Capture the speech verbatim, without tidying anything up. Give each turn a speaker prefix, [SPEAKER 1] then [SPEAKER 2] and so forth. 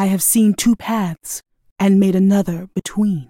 [SPEAKER 1] I have seen two paths and made another between.